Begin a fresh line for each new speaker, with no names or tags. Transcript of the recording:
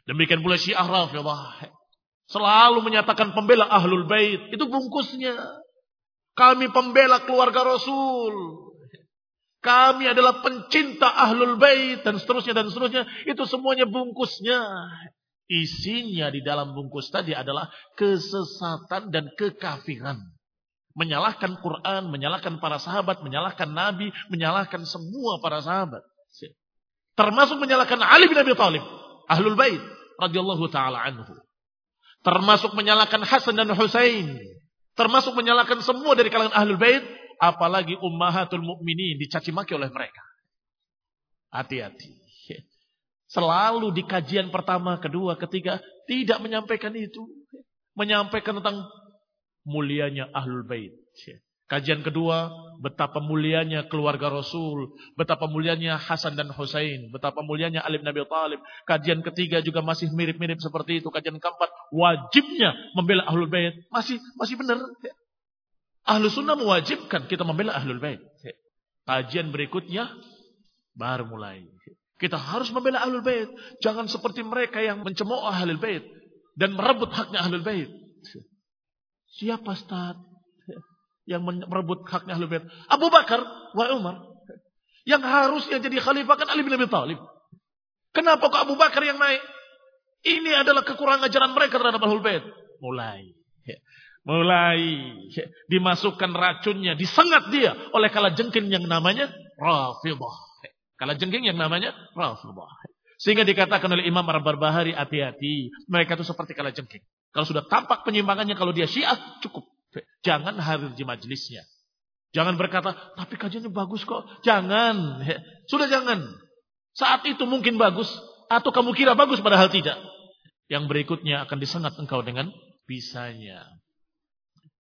Demikian pula Syiah Rafidhah. Selalu menyatakan pembela Ahlul Bait. Itu bungkusnya. Kami pembela keluarga Rasul. Kami adalah pencinta Ahlul Bait. Dan seterusnya dan seterusnya. Itu semuanya bungkusnya. Isinya di dalam bungkus tadi adalah kesesatan dan kekafiran. Menyalahkan Quran, menyalahkan para sahabat, menyalahkan Nabi, menyalahkan semua para sahabat. Termasuk menyalahkan Ali bin Abi Thalib. Ahlul Bait radhiyallahu taala anhu. Termasuk menyalahkan Hasan dan Husain. Termasuk menyalahkan semua dari kalangan Ahlul Bait, apalagi ummahatul mukminin dicaci maki oleh mereka. Hati-hati. Selalu di kajian pertama, kedua, ketiga tidak menyampaikan itu. Menyampaikan tentang mulianya Ahlul Bait. Kajian kedua, betapa mulianya keluarga Rasul, betapa mulianya Hasan dan Husain, betapa mulianya Ali bin Abi Thalib. Kajian ketiga juga masih mirip-mirip seperti itu. Kajian keempat, wajibnya membela Ahlul Bait. Masih benar. Ahlus Sunnah mewajibkan kita membela Ahlul Bait. Kajian berikutnya baru mulai. Kita harus membela Ahlul Bait. Jangan seperti mereka yang mencemooh Ahlul Bait dan merebut haknya Ahlul Bait. Siapa Ustaz yang merebut haknya Ahlul Bait? Abu Bakar wa Umar. Yang harusnya jadi khalifah kan Ali bin Abi Thalib. Kenapa kok Abu Bakar yang naik? Ini adalah kekurangan ajaran mereka terhadap Ahlul Bait. Mulai dimasukkan racunnya, disengat dia oleh kalajengking yang namanya Rafidhah. Kalajengking yang namanya Rafidhah. Sehingga dikatakan oleh Imam Ar-Barbahari, hati-hati, mereka itu seperti kalajengking. Kalau sudah tampak penyimpangannya, kalau dia Syiah, cukup. Jangan hadir di majelisnya. Jangan berkata, tapi kajiannya bagus kok. Jangan. Sudah jangan. Saat itu mungkin bagus. Atau kamu kira bagus padahal tidak. Yang berikutnya akan disengat engkau dengan bisanya.